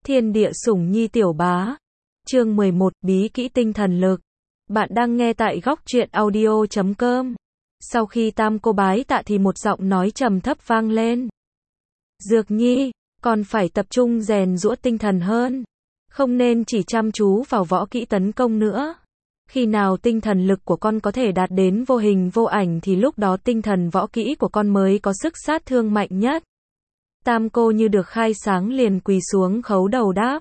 Thiên địa sủng nhi tiểu bá. Chương 11, bí kỹ tinh thần lực. Bạn đang nghe tại góc truyện audio.com. Sau khi tam cô bái tạ thì một giọng nói trầm thấp vang lên. Dược nhi, còn phải tập trung rèn giũa tinh thần hơn. Không nên chỉ chăm chú vào võ kỹ tấn công nữa. Khi nào tinh thần lực của con có thể đạt đến vô hình vô ảnh thì lúc đó tinh thần võ kỹ của con mới có sức sát thương mạnh nhất. Tam cô như được khai sáng liền quỳ xuống khấu đầu đáp.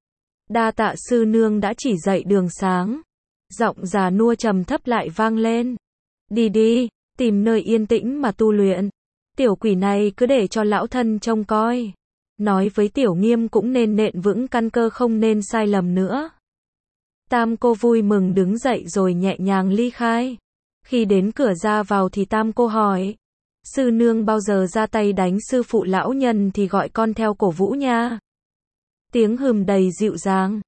Đa tạ sư nương đã chỉ dạy đường sáng. Giọng già nua trầm thấp lại vang lên. Đi đi, tìm nơi yên tĩnh mà tu luyện. Tiểu quỷ này cứ để cho lão thân trông coi. Nói với tiểu nghiêm cũng nên nện vững căn cơ, không nên sai lầm nữa. Tam cô vui mừng đứng dậy rồi nhẹ nhàng ly khai. Khi đến cửa ra vào thì tam cô hỏi. Sư nương bao giờ ra tay đánh sư phụ lão nhân thì gọi con theo cổ vũ nha. Tiếng hừm đầy dịu dàng.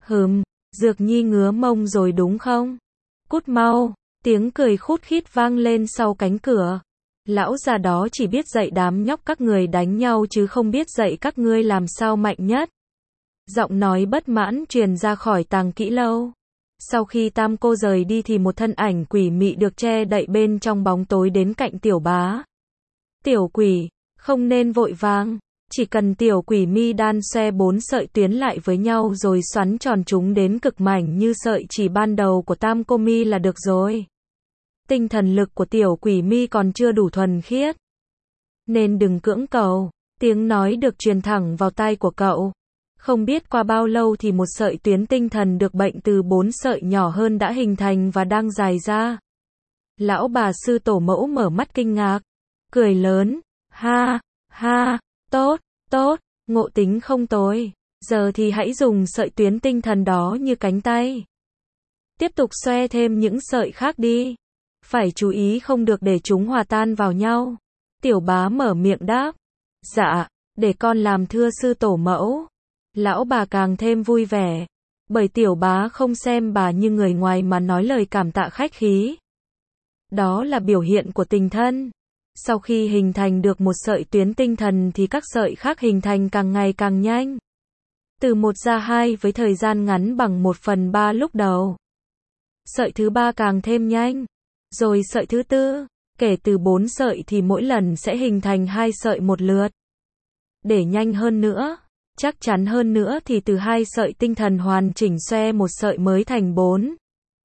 Dược nhi ngứa mông rồi đúng không? Cút mau. Tiếng cười khút khít vang lên sau cánh cửa. Lão già đó chỉ biết dạy đám nhóc các người đánh nhau chứ không biết dạy các ngươi làm sao mạnh nhất. Giọng nói bất mãn truyền ra khỏi tàng kỹ lâu. Sau khi tam cô rời đi thì một thân ảnh quỷ mị được che đậy bên trong bóng tối đến cạnh tiểu bá. Tiểu quỷ, không nên vội vàng. Chỉ cần tiểu quỷ mi đan xoe 4 sợi tuyến lại với nhau rồi xoắn tròn chúng đến cực mảnh như sợi chỉ ban đầu của tam cô mi là được rồi. Tinh thần lực của tiểu quỷ mi còn chưa đủ thuần khiết. Nên đừng cưỡng cầu. Tiếng nói được truyền thẳng vào tai của cậu. Không biết qua bao lâu thì một sợi tuyến tinh thần được bệnh từ 4 sợi nhỏ hơn đã hình thành và đang dài ra. Lão bà sư tổ mẫu mở mắt kinh ngạc. Cười lớn. Ha, ha, tốt, ngộ tính không tồi. Giờ thì hãy dùng sợi tuyến tinh thần đó như cánh tay. Tiếp tục xoe thêm những sợi khác đi. Phải chú ý không được để chúng hòa tan vào nhau. Tiểu bá mở miệng đáp. Dạ, để con làm thưa sư tổ mẫu. Lão bà càng thêm vui vẻ. Bởi tiểu bá không xem bà như người ngoài mà nói lời cảm tạ khách khí. Đó là biểu hiện của tình thân. Sau khi hình thành được một sợi tuyến tinh thần thì các sợi khác hình thành càng ngày càng nhanh. Từ 1 ra 2 với thời gian ngắn bằng 1/3 lúc đầu. Sợi thứ 3 càng thêm nhanh. Rồi sợi thứ 4, kể từ 4 sợi thì mỗi lần sẽ hình thành 2 sợi một lượt. Để nhanh hơn nữa, chắc chắn hơn nữa thì từ 2 sợi tinh thần hoàn chỉnh xoe một sợi mới thành 4.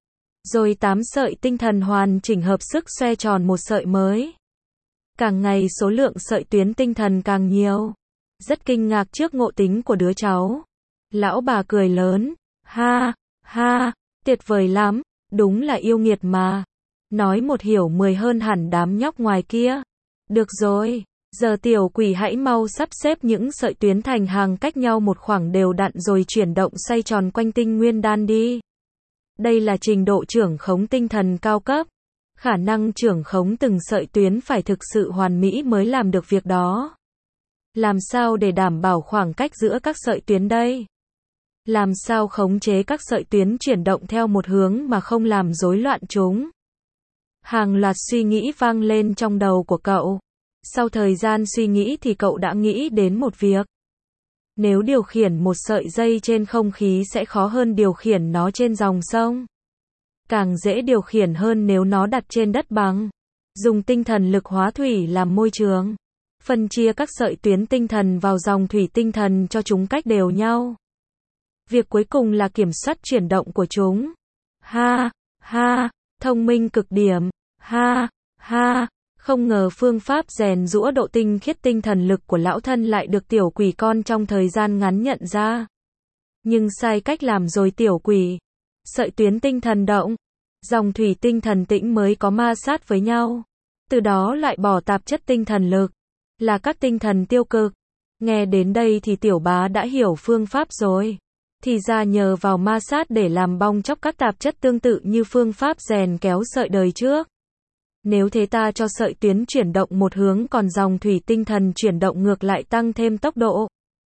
Rồi 8 sợi tinh thần hoàn chỉnh hợp sức xoe tròn một sợi mới. Càng ngày số lượng sợi tuyến tinh thần càng nhiều. Rất kinh ngạc trước ngộ tính của đứa cháu. Lão bà cười lớn. Ha, ha, tuyệt vời lắm, đúng là yêu nghiệt mà. Nói một hiểu 10 hơn hẳn đám nhóc ngoài kia. Được rồi, giờ tiểu quỷ hãy mau sắp xếp những sợi tuyến thành hàng cách nhau một khoảng đều đặn rồi chuyển động xoay tròn quanh tinh nguyên đan đi. Đây là trình độ trưởng khống tinh thần cao cấp. Khả năng trưởng khống từng sợi tuyến phải thực sự hoàn mỹ mới làm được việc đó. Làm sao để đảm bảo khoảng cách giữa các sợi tuyến đây? Làm sao khống chế các sợi tuyến chuyển động theo một hướng mà không làm rối loạn chúng? Hàng loạt suy nghĩ vang lên trong đầu của cậu. Sau thời gian suy nghĩ thì cậu đã nghĩ đến một việc. Nếu điều khiển một sợi dây trên không khí sẽ khó hơn điều khiển nó trên dòng sông. Càng dễ điều khiển hơn nếu nó đặt trên đất bằng. Dùng tinh thần lực hóa thủy làm môi trường. Phân chia các sợi tuyến tinh thần vào dòng thủy tinh thần cho chúng cách đều nhau. Việc cuối cùng là kiểm soát chuyển động của chúng. Ha, ha, thông minh cực điểm. Ha, ha, không ngờ phương pháp rèn giũa độ tinh khiết tinh thần lực của lão thân lại được tiểu quỷ con trong thời gian ngắn nhận ra. Nhưng sai cách làm rồi tiểu quỷ. Sợi tuyến tinh thần động, dòng thủy tinh thần tĩnh mới có ma sát với nhau. Từ đó loại bỏ tạp chất tinh thần lực, là các tinh thần tiêu cực. Nghe đến đây thì tiểu bá đã hiểu phương pháp rồi. Thì ra nhờ vào ma sát để làm bong chóc các tạp chất tương tự như phương pháp rèn kéo sợi đời trước. Nếu thế ta cho sợi tuyến chuyển động một hướng còn dòng thủy tinh thần chuyển động ngược lại tăng thêm tốc độ.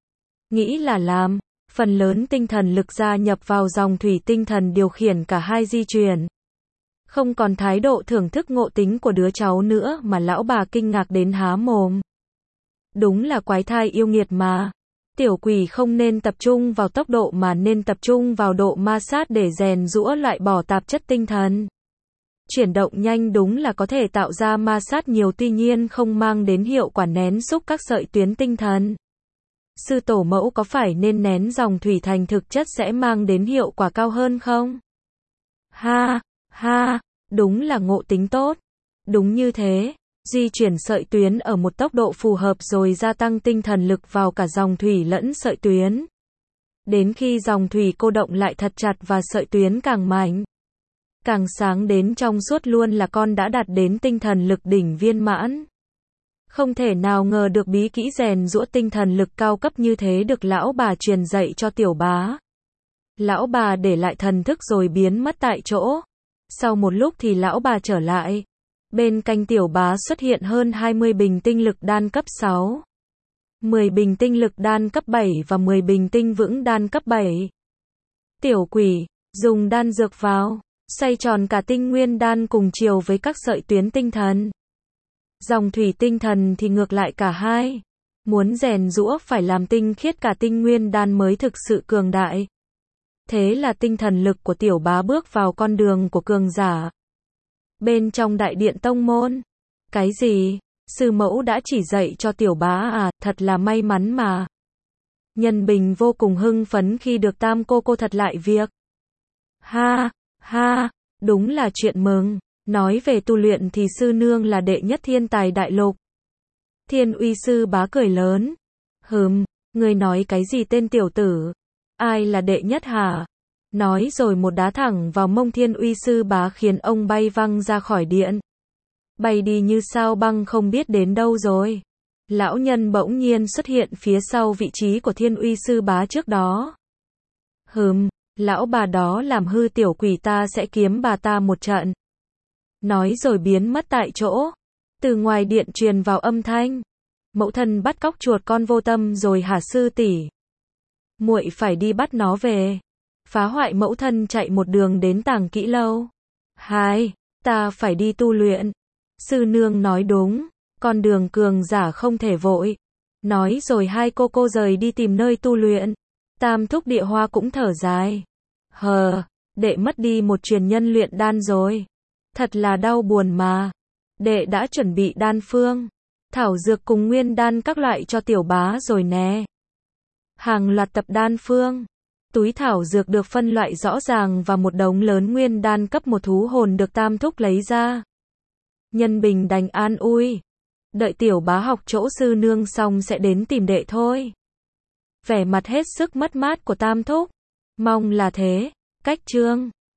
Nghĩ là làm. Phần lớn tinh thần lực gia nhập vào dòng thủy tinh thần điều khiển cả hai di chuyển. Không còn thái độ thưởng thức ngộ tính của đứa cháu nữa mà lão bà kinh ngạc đến há mồm. Đúng là quái thai yêu nghiệt mà. Tiểu quỷ không nên tập trung vào tốc độ mà nên tập trung vào độ ma sát để rèn giũa loại bỏ tạp chất tinh thần. Chuyển động nhanh đúng là có thể tạo ra ma sát nhiều, tuy nhiên không mang đến hiệu quả nén xúc các sợi tuyến tinh thần. Sư tổ mẫu có phải nên nén dòng thủy thành thực chất sẽ mang đến hiệu quả cao hơn không? Ha, ha, đúng là ngộ tính tốt. Đúng như thế, di chuyển sợi tuyến ở một tốc độ phù hợp rồi gia tăng tinh thần lực vào cả dòng thủy lẫn sợi tuyến. Đến khi dòng thủy cô động lại thật chặt và sợi tuyến càng mạnh, càng sáng đến trong suốt luôn là con đã đạt đến tinh thần lực đỉnh viên mãn. Không thể nào ngờ được bí kỹ rèn giũa tinh thần lực cao cấp như thế được lão bà truyền dạy cho tiểu bá. Lão bà để lại thần thức rồi biến mất tại chỗ. Sau một lúc thì lão bà trở lại. Bên cạnh tiểu bá xuất hiện hơn 20 bình tinh lực đan cấp 6, 10 bình tinh lực đan cấp 7 và 10 bình tinh vững đan cấp 7. Tiểu quỷ, dùng đan dược vào, xoay tròn cả tinh nguyên đan cùng chiều với các sợi tuyến tinh thần. Dòng thủy tinh thần thì ngược lại cả hai. Muốn rèn giũa phải làm tinh khiết cả tinh nguyên đan mới thực sự cường đại. Thế là tinh thần lực của tiểu bá bước vào con đường của cường giả. Bên trong đại điện tông môn. Cái gì? Sư mẫu đã chỉ dạy cho tiểu bá à, thật là may mắn mà. Nhân Bình vô cùng hưng phấn khi được tam cô thật lại việc. Ha, ha, đúng là chuyện mừng. Nói về tu luyện thì sư nương là đệ nhất thiên tài đại lục. Thiên uy sư bá cười lớn. Ngươi nói cái gì tên tiểu tử? Ai là đệ nhất hả? Nói rồi một đá thẳng vào mông thiên uy sư bá khiến ông bay văng ra khỏi điện. Bay đi như sao băng không biết đến đâu rồi. Lão nhân bỗng nhiên xuất hiện phía sau vị trí của thiên uy sư bá trước đó. Lão bà đó làm hư tiểu quỷ ta sẽ kiếm bà ta một trận. Nói rồi biến mất tại chỗ. Từ ngoài điện truyền vào âm thanh. Mẫu thân bắt cóc chuột con vô tâm rồi hả sư tỷ? Muội phải đi bắt nó về. Phá hoại mẫu thân chạy một đường đến Tàng Kỹ Lâu. Ta phải đi tu luyện. Sư nương nói đúng, con đường cường giả không thể vội. Nói rồi hai cô rời đi tìm nơi tu luyện. Tam thúc Địa Hoa cũng thở dài. Đệ mất đi một truyền nhân luyện đan rồi. Thật là đau buồn mà. Đệ đã chuẩn bị đan phương, thảo dược cùng nguyên đan các loại cho tiểu bá rồi nè. Hàng loạt tập đan phương, túi thảo dược được phân loại rõ ràng và một đống lớn nguyên đan cấp một thú hồn được tam thúc lấy ra. Nhân Bình đành an ui. Đợi tiểu bá học chỗ sư nương xong sẽ đến tìm đệ thôi. Vẻ mặt hết sức mất mát của tam thúc. Mong là thế. Cách chương